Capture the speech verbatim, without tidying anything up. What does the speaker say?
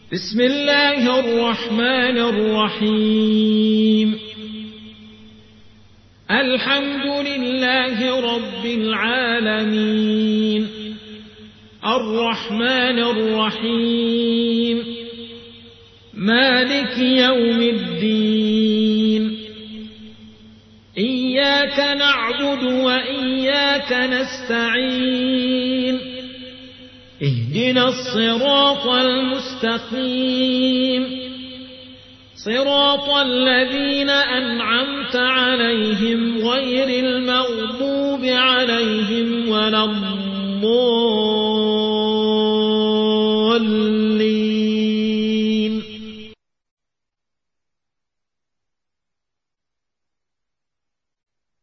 بسم الله الرحمن الرحيم الحمد لله رب العالمين الرحمن الرحيم مالك يوم الدين إياك نعبد وإياك نستعين اهدنا الصراط المستقيم صراط الذين أنعمت عليهم غير المغضوب عليهم ولا الضالين